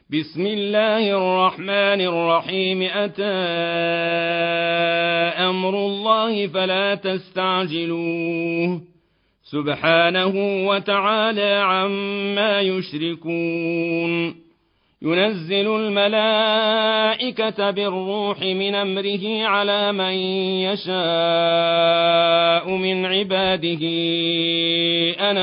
بسم الله الرحمن الرحيم. أتى أمر الله فلا تستعجلوه سبحانه وتعالى عما يشركون. ينزل الملائكة بالروح من أمره على من يشاء من عباده أن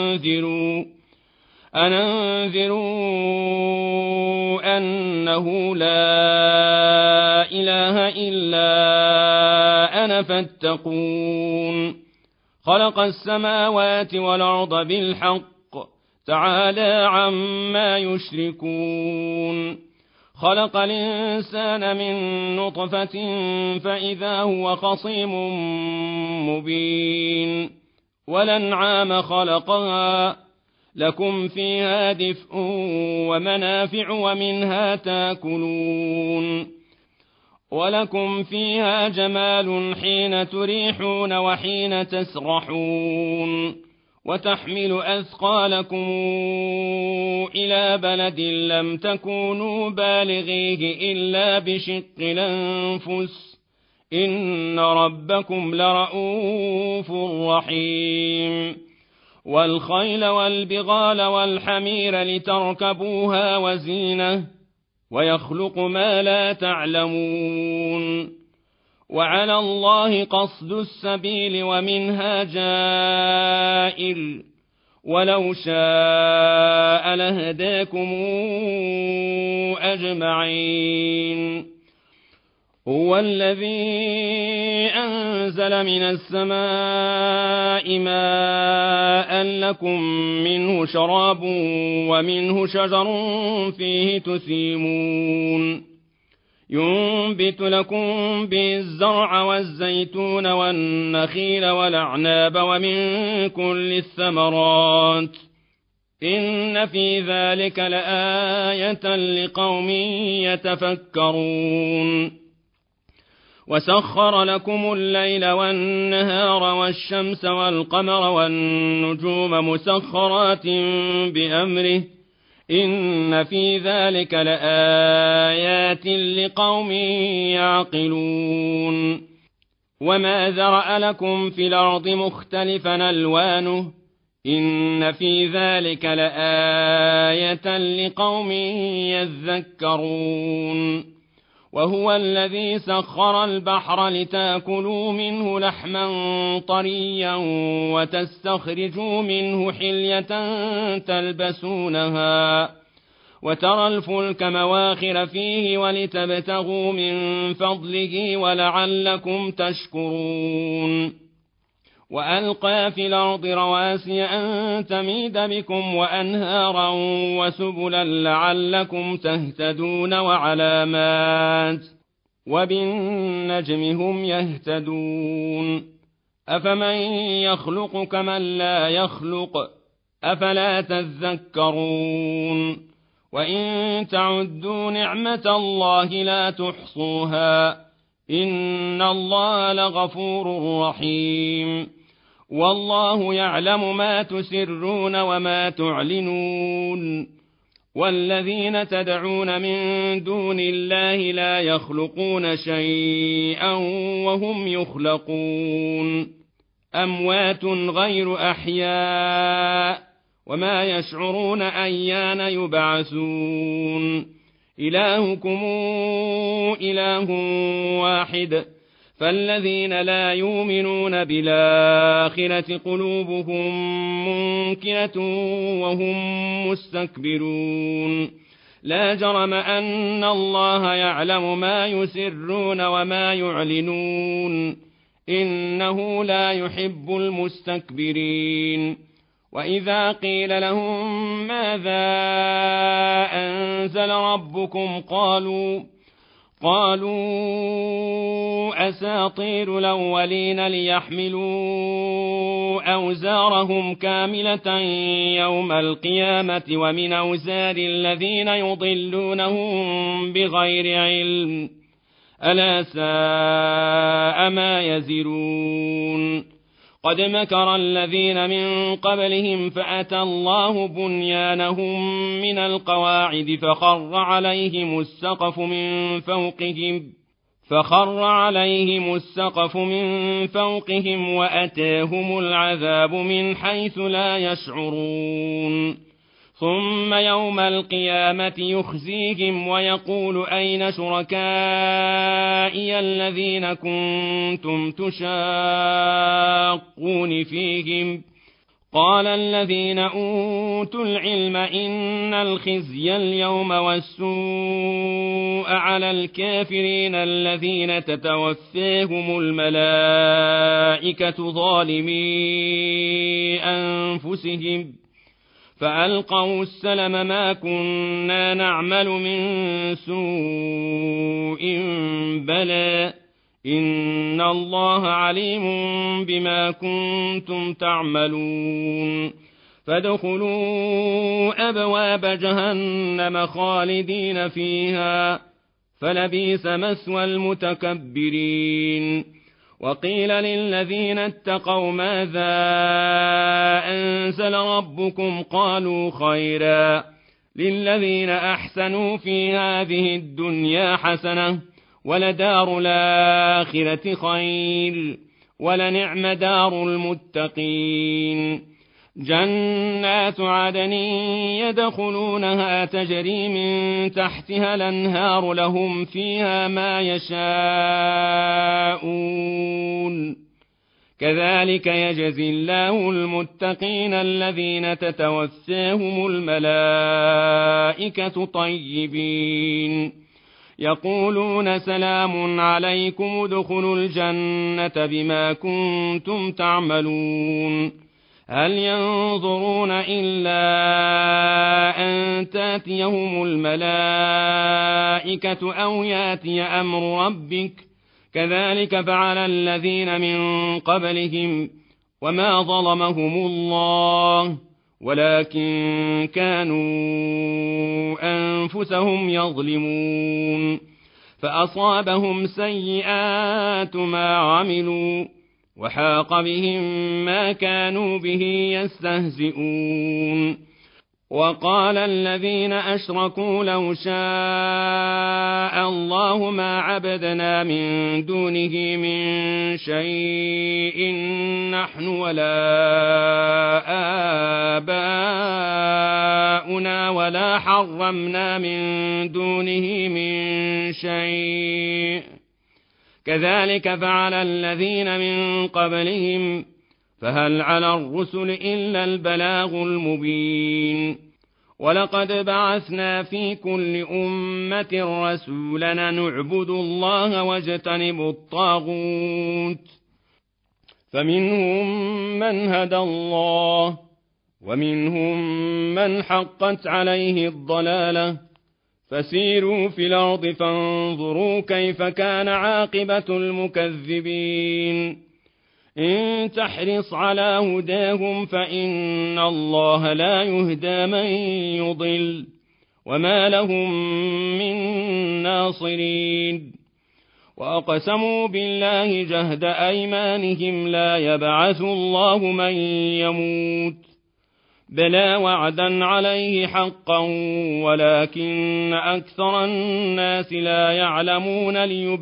أنذروا أنه لا إله إلا أنا فاتقون. خلق السماوات والأرض بالحق تعالى عما يشركون. خلق الإنسان من نطفة فإذا هو خصيم مبين. والأنعام خلقها لكم فيها دفء ومنافع ومنها تاكلون. ولكم فيها جمال حين تريحون وحين تسرحون. وتحمل أثقالكم إلى بلد لم تكونوا بالغيه إلا بشق الأنفس إن ربكم لرؤوف رحيم. والخيل والبغال والحمير لتركبوها وزينة ويخلق ما لا تعلمون. وعلى الله قصد السبيل ومنها جائر ولو شاء لهداكم أجمعين. هو الذي أنزل من السماء ماء لكم منه شراب ومنه شجر فيه تسيمون. ينبت لكم به الزرع والزيتون والنخيل والأعناب ومن كل الثمرات إن في ذلك لآية لقوم يتفكرون. وسخر لكم الليل والنهار والشمس والقمر والنجوم مسخرات بأمره إن في ذلك لآيات لقوم يعقلون. وما ذرأ لكم في الأرض مختلفا ألوانه إن في ذلك لآية لقوم يذكرون. وهو الذي سخر البحر لتأكلوا منه لحما طريا وتستخرجوا منه حلية تلبسونها وترى الفلك مواخر فيه ولتبتغوا من فضله ولعلكم تشكرون. وألقى في الأرض رواسي أن تميد بكم وأنهارا وسبلا لعلكم تهتدون وعلامات وبالنجم هم يهتدون. أفمن يخلق كمن لا يخلق أفلا تذكرون. وإن تعدوا نعمة الله لا تحصوها إن الله لغفور رحيم. والله يعلم ما تسرون وما تعلنون. والذين تدعون من دون الله لا يخلقون شيئا وهم يخلقون. أموات غير أحياء وما يشعرون أيان يبعثون. إلهكم إله واحد فالذين لا يؤمنون بالآخرة قلوبهم منكرة وهم مستكبرون. لا جرم أن الله يعلم ما يسرون وما يعلنون إنه لا يحب المستكبرين. وإذا قيل لهم ماذا أنزل ربكم قالوا أساطير الأولين ليحملوا أوزارهم كاملة يوم القيامة ومن أوزار الذين يضلونهم بغير علم ألا ساء ما يزرون. قد مكر الذين من قبلهم فأتى الله بنيانهم من القواعد فخر عليهم السقف من فوقهم وأتاهم العذاب من حيث لا يشعرون ثم يوم القيامة يخزيهم ويقول أين شركائي الذين كنتم تشاقون فيهم قال الذين أوتوا العلم إن الخزي اليوم والسوء على الكافرين الذين تتوفاهم الملائكة ظالمي أنفسهم فألقوا السلم ما كنا نعمل من سوء بلى إن الله عليم بما كنتم تعملون فادخلوا أبواب جهنم خالدين فيها فلبئس مثوى المتكبرين وقيل للذين اتقوا ماذا أنزل ربكم قالوا خيرا للذين أحسنوا في هذه الدنيا حسنة ولدار الآخرة خير ولنعم دار المتقين جنات عدن يدخلونها تجري من تحتها الأنهار لهم فيها ما يشاءون كذلك يجزي الله المتقين الذين تتوفاهم الملائكة طيبين يقولون سلام عليكم ادخلوا الجنة بما كنتم تعملون هل ينظرون إلا أن تأتيهم الملائكة أو يأتي أمر ربك كذلك فعل الذين من قبلهم وما ظلمهم الله ولكن كانوا أنفسهم يظلمون فأصابهم سيئات ما عملوا وحاق بهم ما كانوا به يستهزئون وقال الذين أشركوا لو شاء الله ما عبدنا من دونه من شيء نحن ولا آباؤنا ولا حرمنا من دونه من شيء كذلك فعل الذين من قبلهم فهل على الرسل إلا البلاغ المبين ولقد بعثنا في كل أمة رسولا نعبد الله واجتنب الطاغوت فمنهم من هدى الله ومنهم من حقت عليه الضلالة فسيروا في الأرض فانظروا كيف كان عاقبة المكذبين إن تحرص على هداهم فإن الله لا يهدى من يضل وما لهم من ناصرين وأقسموا بالله جهد أيمانهم لا يبعث الله من يموت بلى وعدا عليه حقا ولكن أكثر الناس لا يعلمون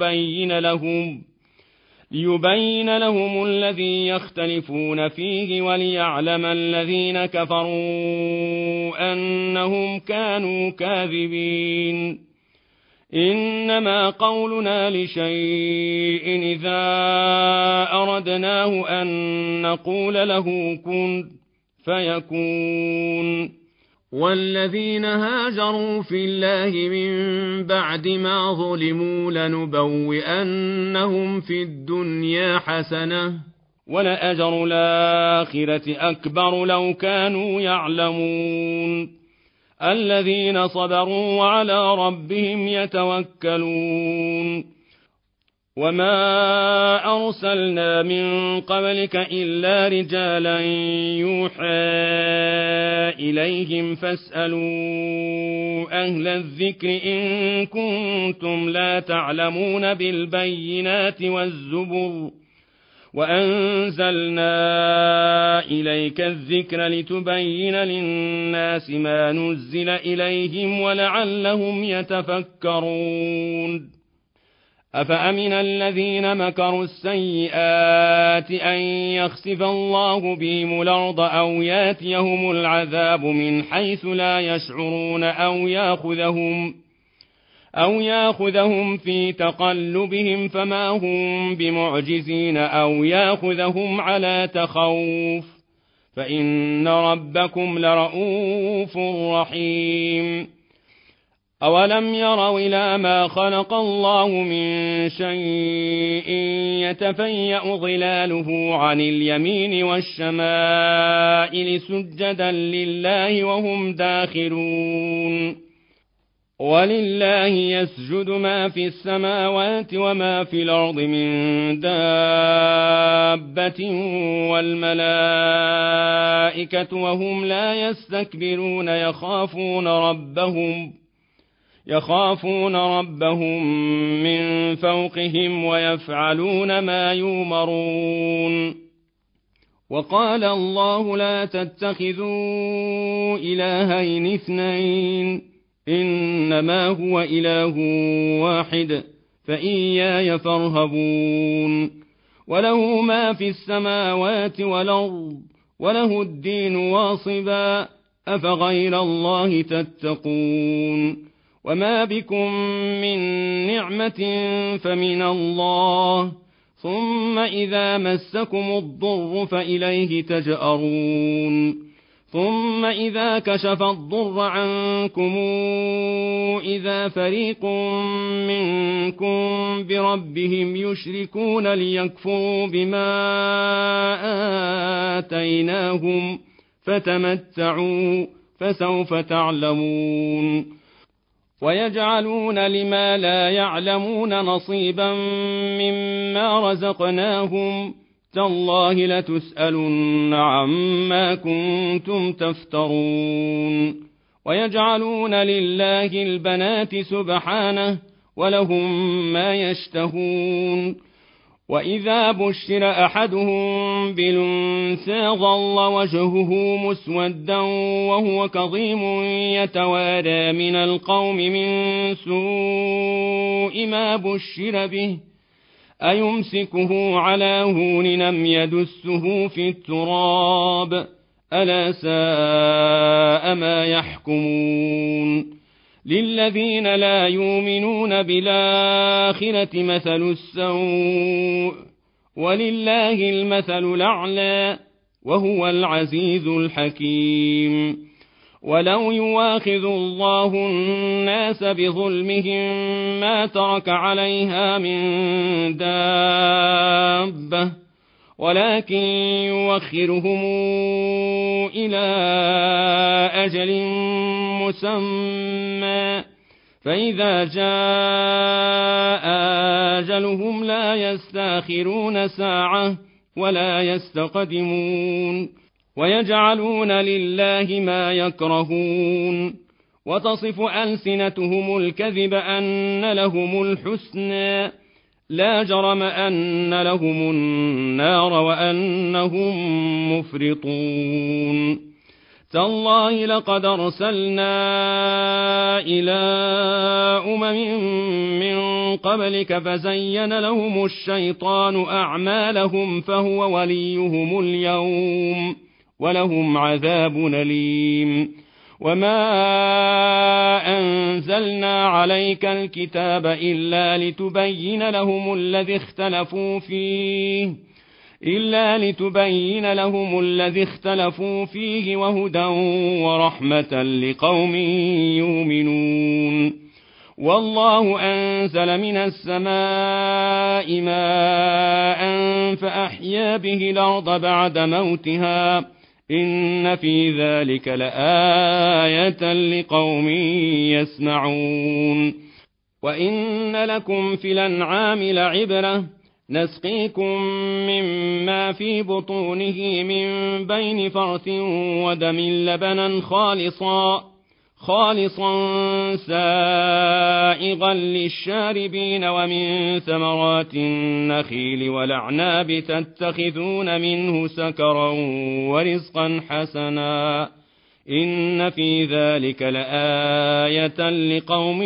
ليبين لهم الذي يختلفون فيه وليعلم الذين كفروا أنهم كانوا كاذبين إنما قولنا لشيء إذا أردناه أن نقول له كن فيكون والذين هاجروا في الله من بعد ما ظلموا لنبوئنهم في الدنيا حسنة ولأجر الآخرة أكبر لو كانوا يعلمون الذين صبروا وعلى ربهم يتوكلون وما أرسلنا من قبلك إلا رجالا يوحى إليهم فاسألوا أهل الذكر إن كنتم لا تعلمون بالبينات وأنزلنا إليك الذكر لتبين للناس ما نزل إليهم ولعلهم يتفكرون أفأمن الذين مكروا السيئات أن يخسف الله بهم الأرض أو ياتيهم العذاب من حيث لا يشعرون أو ياخذهم في تقلبهم فما هم بمعجزين أو ياخذهم على تخوف فإن ربكم لرؤوف رحيم أولم يروا إلى ما خلق الله من شيء يتفيأ ظلاله عن اليمين والشمائل سجدا لله وهم داخرون ولله يسجد ما في السماوات وما في الأرض من دابة والملائكة وهم لا يستكبرون يخافون ربهم من فوقهم ويفعلون ما يؤمرون وقال الله لا تتخذوا إلهين اثنين إنما هو إله واحد فإياي فارهبون وله ما في السماوات والأرض وله الدين واصبا أفغير الله تتقون وما بكم من نعمة فمن الله ثم إذا مسكم الضر فإليه تجأرون ثم إذا كشف الضر عنكم إذا فريق منكم بربهم يشركون ليكفروا بما آتيناهم فتمتعوا فسوف تعلمون ويجعلون لما لا يعلمون نصيبا مما رزقناهم تالله لتسألن عما كنتم تفترون ويجعلون لله البنات سبحانه ولهم ما يشتهون وإذا بشر أحدهم بالأنثى ظل وجهه مسودا وهو كظيم يتوارى من القوم من سوء ما بشر به أيمسكه على هون أم يدسه في التراب ألا ساء ما يحكمون للذين لا يؤمنون بالآخرة مثل السوء ولله المثل الأعلى وهو العزيز الحكيم ولو يواخذ الله الناس بظلمهم ما ترك عليها من دابة ولكن يوخرهم إلى أجل مسمى فإذا جاء أجلهم لا يستأخرون ساعة ولا يستقدمون ويجعلون لله ما يكرهون وتصف ألسنتهم الكذب أن لهم الحسنى لا جرم أن لهم النار وأنهم مفرطون تالله لقد أرسلنا إلى من قبلك فزين لهم الشيطان أعمالهم فهو وليهم اليوم ولهم عذاب أليم وما أنزلنا عليك الكتاب إلا لتبين لهم الذي اختلفوا فيه وهدى ورحمة لقوم يؤمنون والله أنزل من السماء ماء فأحيا به الأرض بعد موتها إن في ذلك لآية لقوم يسمعون وإن لكم في الأنعام لعبرة نسقيكم مما في بطونه من بين فرث ودم لبنا خالصا سائغا للشاربين ومن ثمرات النخيل والأعناب تتخذون منه سكرا ورزقا حسنا إن في ذلك لآية لقوم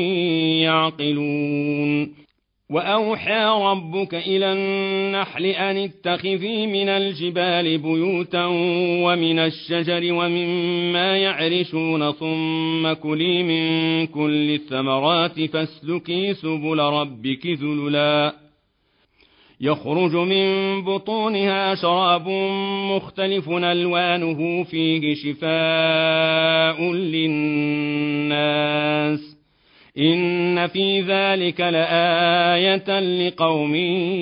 يعقلون وأوحى ربك إلى النحل أن اتخذي من الجبال بيوتا ومن الشجر ومما يعرشون ثم كلي من كل الثمرات فاسلكي سبل ربك ذللا يخرج من بطونها شراب مختلف ألوانه فيه شفاء للناس إن في ذلك لآية لقوم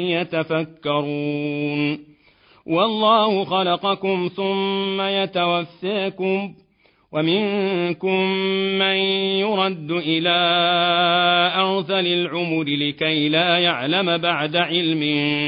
يتفكرون والله خلقكم ثم يتوفاكم ومنكم من يرد إلى أرذل العمر لكي لا يعلم بعد علم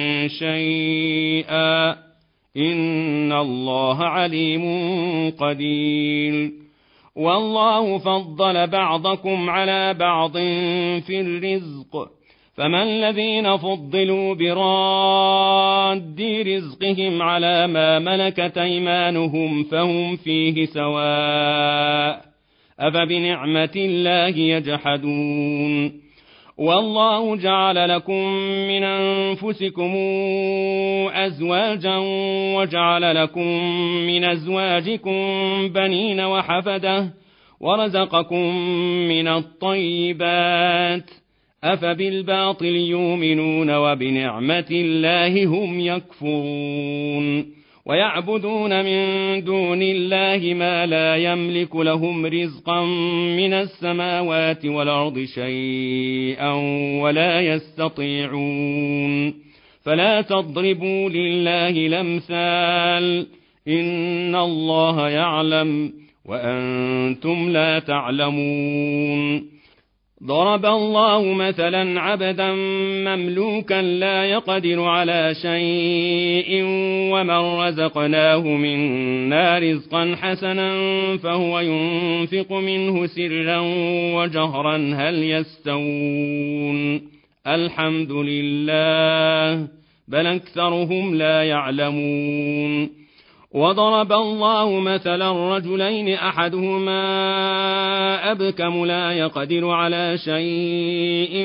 شيئا إن الله عليم قدير والله فضل بعضكم على بعض في الرزق فما الذين فضلوا براد رزقهم على ما ملكت أيمانهم فهم فيه سواء أفبنعمة الله يجحدون والله جعل لكم من أنفسكم أزواجا وجعل لكم من أزواجكم بنين وحفدة ورزقكم من الطيبات أفبالباطل يؤمنون وبنعمة الله هم يكفرون ويعبدون من دون الله ما لا يملك لهم رزقا من السماوات والأرض شيئا ولا يستطيعون فلا تضربوا لله الأمثال إن الله يعلم وأنتم لا تعلمون ضرب الله مثلا عبدا مملوكا لا يقدر على شيء ومن رزقناه منا رزقا حسنا فهو ينفق منه سرا وجهرا هل يستوون الحمد لله بل أكثرهم لا يعلمون وضرب الله مثلا رجلين أحدهما أبكم لا يقدر على شيء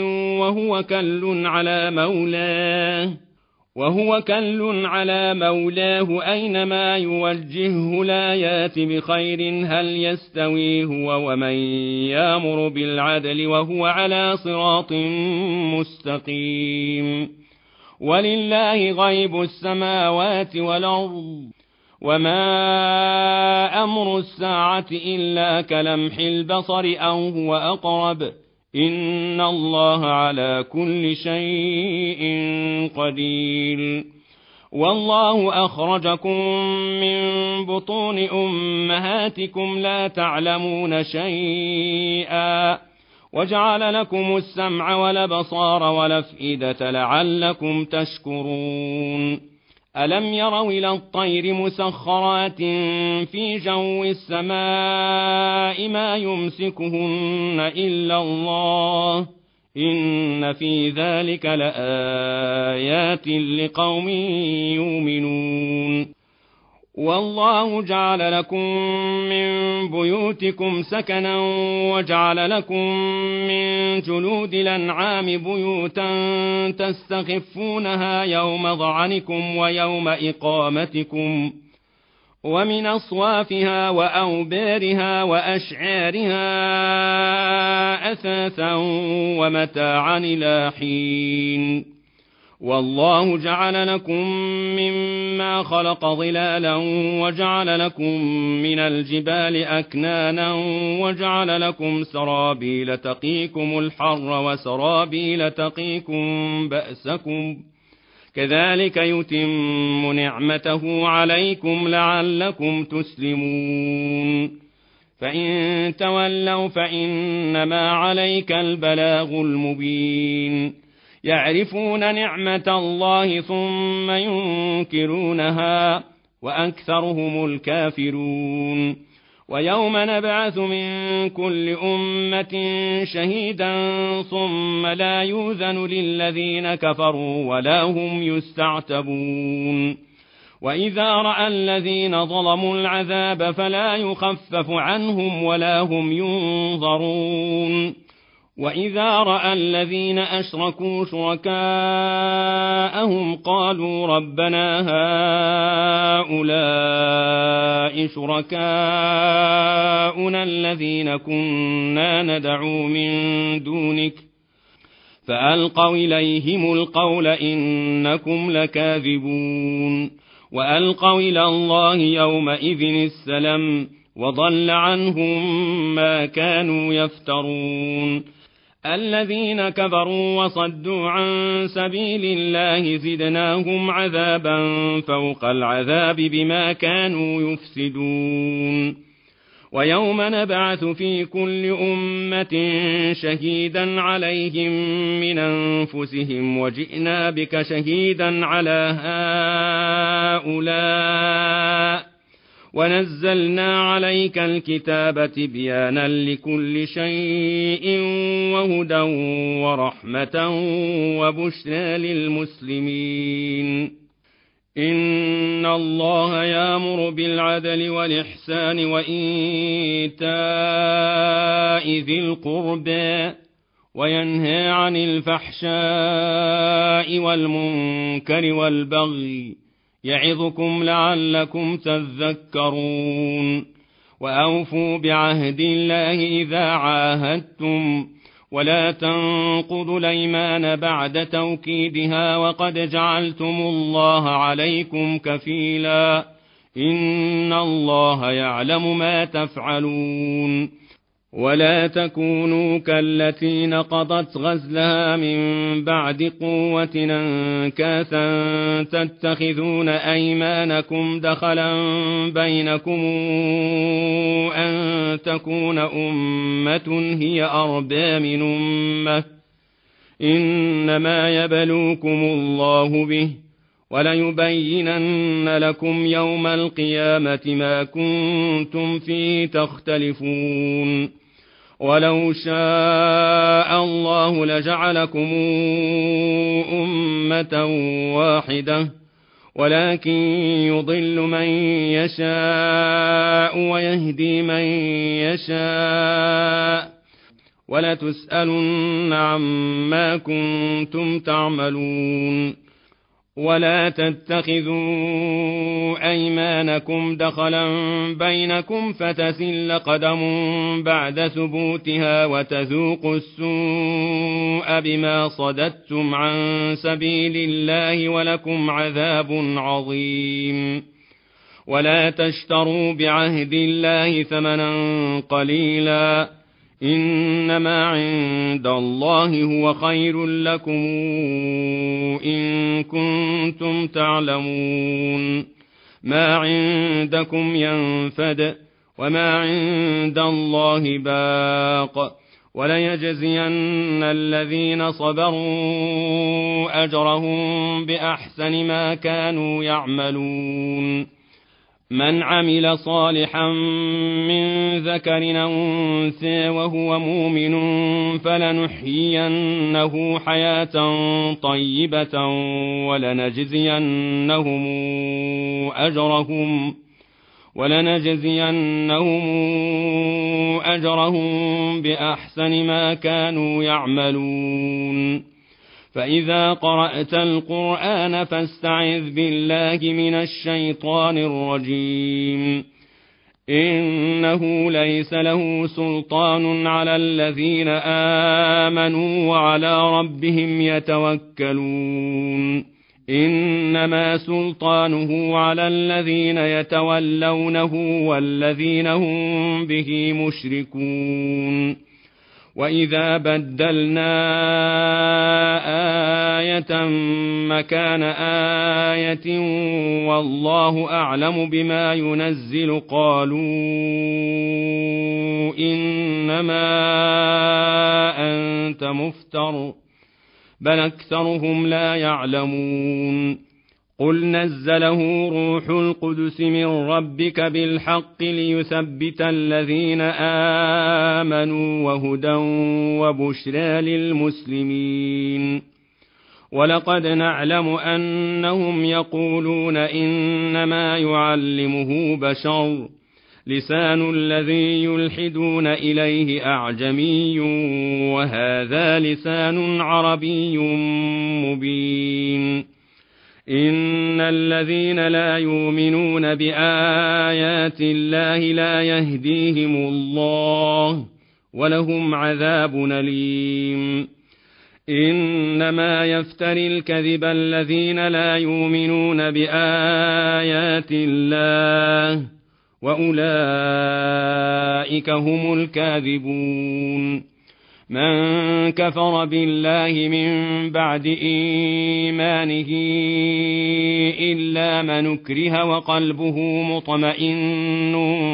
وهو كل على مولاه أينما يوجهه لا يات بخير هل يستوي هو ومن يأمر بالعدل وهو على صراط مستقيم ولله غيب السماوات والأرض وما أمر الساعة إلا كلمح البصر أو هو أقرب إن الله على كل شيء قدير والله أخرجكم من بطون أمهاتكم لا تعلمون شيئا وجعل لكم السمع والأبصار والأفئدة لعلكم تشكرون ألم يروا إلى الطير مسخرات في جو السماء ما يمسكهن إلا الله إن في ذلك لآيات لقوم يؤمنون والله جعل لكم من بيوتكم سكنا وجعل لكم من جلود الأنعام بيوتا تستخفونها يوم ظعنكم ويوم إقامتكم ومن أصوافها وأوبارها وأشعارها أثاثا ومتاعا إلى حين والله جعل لكم مما خلق ظلالا وجعل لكم من الجبال أكنانا وجعل لكم سرابيل تقيكم الحر وسرابيل تقيكم بأسكم كذلك يتم نعمته عليكم لعلكم تسلمون فإن تولوا فإنما عليك البلاغ المبين يعرفون نعمة الله ثم ينكرونها وأكثرهم الكافرون ويوم نبعث من كل أمة شهيدا ثم لا يؤذن للذين كفروا ولا هم يستعتبون وإذا رأى الذين ظلموا العذاب فلا يخفف عنهم ولا هم ينظرون وإذا رأى الذين أشركوا شركاءهم قالوا ربنا هؤلاء شركاؤنا الذين كنا ندعو من دونك فألقوا إليهم القول إنكم لكاذبون وألقوا إلى الله يومئذ السلام وضل عنهم ما كانوا يفترون الذين كفروا وصدوا عن سبيل الله زدناهم عذابا فوق العذاب بما كانوا يفسدون ويوم نبعث في كل أمة شهيدا عليهم من أنفسهم وجئنا بك شهيدا على هؤلاء ونزلنا عليك الكتاب تبيانا لكل شيء وهدى ورحمة وبشرى للمسلمين إن الله يأمر بالعدل والإحسان وإيتاء ذي القربى وينهى عن الفحشاء والمنكر والبغي يعظكم لعلكم تذكرون وأوفوا بعهد الله إذا عاهدتم ولا تنقضوا الأيمان بعد توكيدها وقد جعلتم الله عليكم كفيلا إن الله يعلم ما تفعلون ولا تكونوا كالتي نقضت غزلها من بعد قوة أنكاثا تتخذون أيمانكم دخلا بينكم أن تكون أمة هي أربى من أمة إنما يبلوكم الله به وليبينن لكم يوم القيامة ما كنتم فيه تختلفون ولو شاء الله لجعلكم أمة واحدة ولكن يضل من يشاء ويهدي من يشاء ولتسألن عما كنتم تعملون ولا تتخذوا أيمانكم دخلا بينكم فتزل قدم بعد ثبوتها وتذوقوا السوء بما صددتم عن سبيل الله ولكم عذاب عظيم ولا تشتروا بعهد الله ثمنا قليلا إنما عند الله هو خير لكم إن كنتم تعلمون ما عندكم ينفد وما عند الله باق وليجزين الذين صبروا أجرهم بأحسن ما كانوا يعملون من عمل صالحا من ذكر أو أنثى وهو مؤمن فلنحيينه حياة طيبة ولنجزينهم أجرهم بأحسن ما كانوا يعملون فإذا قرأت القرآن فاستعذ بالله من الشيطان الرجيم إنه ليس له سلطان على الذين آمنوا وعلى ربهم يتوكلون إنما سلطانه على الذين يتولونه والذين هم به مشركون وإذا بدلنا آية مكان آية والله أعلم بما ينزل قالوا إنما أنت مفتر بل أكثرهم لا يعلمون قل نزله روح القدس من ربك بالحق ليثبت الذين آمنوا وهدى وبشرى للمسلمين. ولقد نعلم أنهم يقولون إنما يعلمه بشر، لسان الذي يلحدون إليه أعجمي وهذا لسان عربي مبين. إن الذين لا يؤمنون بآيات الله لا يهديهم الله ولهم عذاب أليم. إنما يفتري الكذب الذين لا يؤمنون بآيات الله وأولئك هم الكاذبون. من كفر بالله من بعد إيمانه إلا من أكره وقلبه مطمئن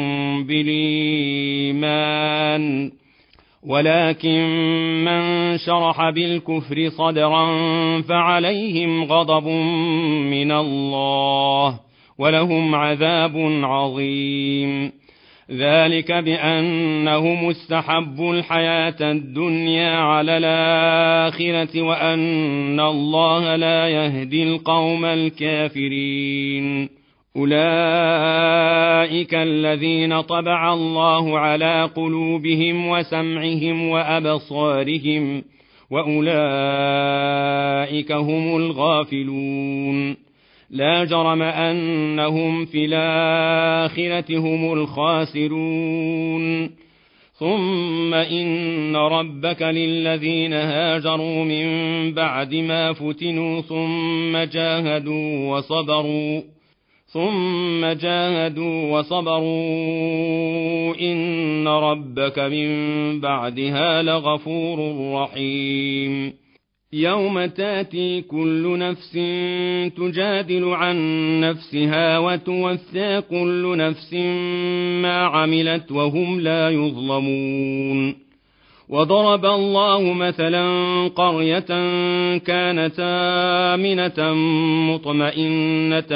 بالإيمان، ولكن من شرح بالكفر صدرا فعليهم غضب من الله ولهم عذاب عظيم. ذلك بأنهم استحبوا الحياة الدنيا على الآخرة وأن الله لا يهدي القوم الكافرين. أولئك الذين طبع الله على قلوبهم وسمعهم وأبصارهم وأولئك هم الغافلون. لا جرم أنهم في الآخرة هم الخاسرون. ثم إن ربك للذين هاجروا من بعد ما فتنوا ثم جاهدوا وصبروا إن ربك من بعدها لغفور رحيم. يوم تاتي كل نفس تجادل عن نفسها وتوفى كل نفس ما عملت وهم لا يظلمون. وضرب الله مثلا قرية كانت آمنة مطمئنة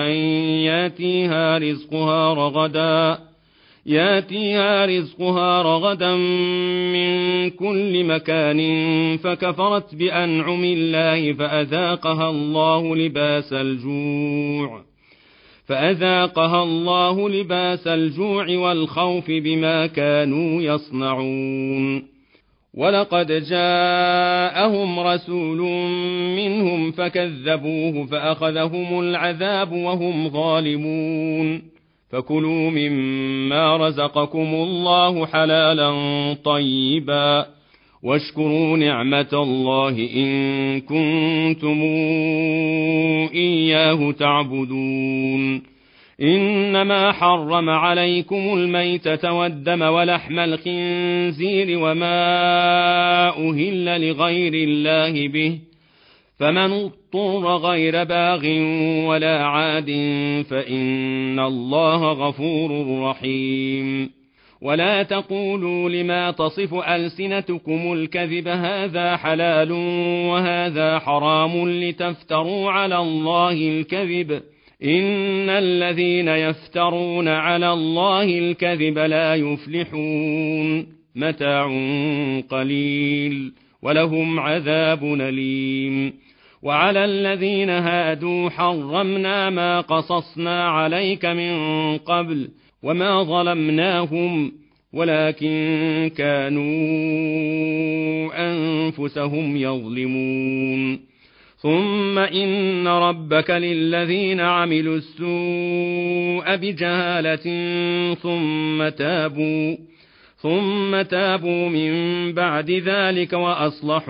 ياتيها رزقها رغدا من كل مكان فكفرت بأنعم الله فأذاقها الله لباس الجوع والخوف بما كانوا يصنعون. ولقد جاءهم رسول منهم فكذبوه فأخذهم العذاب وهم ظالمون. فكلوا مما رزقكم الله حلالا طيبا واشكروا نعمة الله إن كنتم إياه تعبدون. إنما حرم عليكم الميتة والدم ولحم الخنزير وما أهل لغير الله به، فمن اضطر غير باغ ولا عاد فإن الله غفور رحيم. ولا تقولوا لما تصف ألسنتكم الكذب هذا حلال وهذا حرام لتفتروا على الله الكذب، إن الذين يفترون على الله الكذب لا يفلحون. متاع قليل ولهم عذاب أليم. وعلى الذين هادوا حرمنا ما قصصنا عليك من قبل وما ظلمناهم ولكن كانوا أنفسهم يظلمون. ثم إن ربك للذين عملوا السوء بجهالة ثم تابوا من بعد ذلك وأصلحوا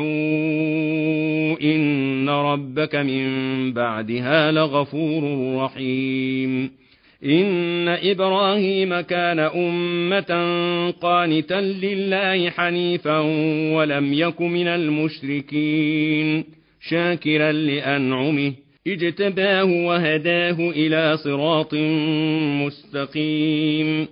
إن ربك من بعدها لغفور رحيم. إن إبراهيم كان أمة قانتا لله حنيفا ولم يك من المشركين، شاكرا لأنعمه اجتباه وهداه إلى صراط مستقيم.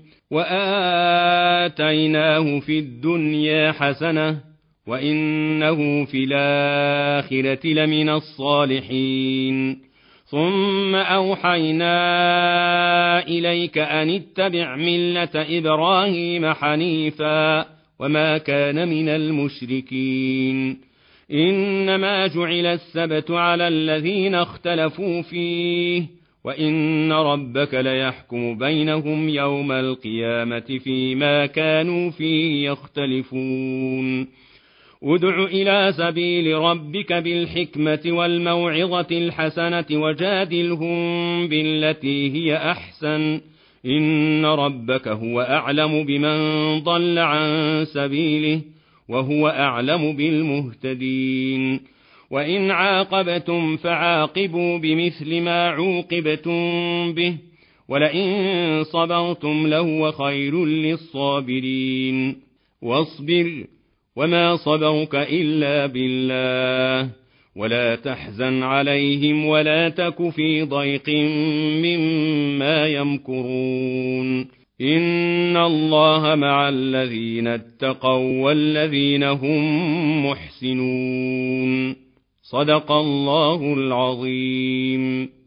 وآتيناه في الدنيا حسنة وإنه في الآخرة لمن الصالحين. ثم أوحينا إليك أن اتبع ملة إبراهيم حنيفا وما كان من المشركين إنما جعل السبت على الذين اختلفوا فيه وإن ربك ليحكم بينهم يوم القيامة فيما كانوا فيه يختلفون ادع إلى سبيل ربك بالحكمة والموعظة الحسنة وجادلهم بالتي هي أحسن إن ربك هو أعلم بمن ضل عن سبيله وهو أعلم بالمهتدين وإن عاقبتم فعاقبوا بمثل ما عوقبتم به ولئن صبرتم لهو خير للصابرين واصبر وما صبرك إلا بالله ولا تحزن عليهم ولا تك في ضيق مما يمكرون إن الله مع الذين اتقوا والذين هم محسنون صدق الله العظيم.